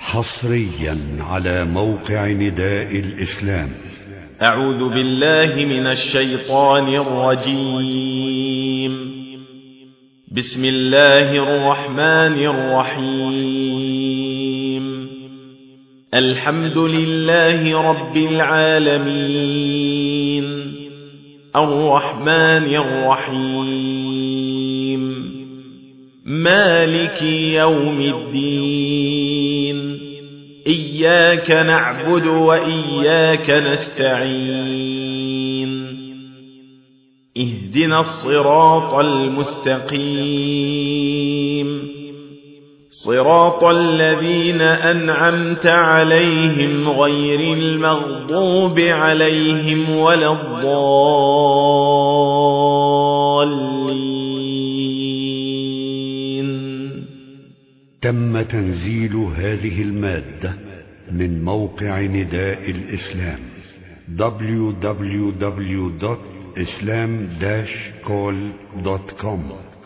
حصريا على موقع نداء الإسلام. أعوذ بالله من الشيطان الرجيم. بسم الله الرحمن الرحيم. الحمد لله رب العالمين، الرحمن الرحيم، مالك يوم الدين، إياك نعبد وإياك نستعين، اهدنا الصراط المستقيم، صراط الذين أنعمت عليهم غير المغضوب عليهم ولا الضالين. تم تنزيل هذه المادة من موقع نداء الإسلام www.islam-call.com.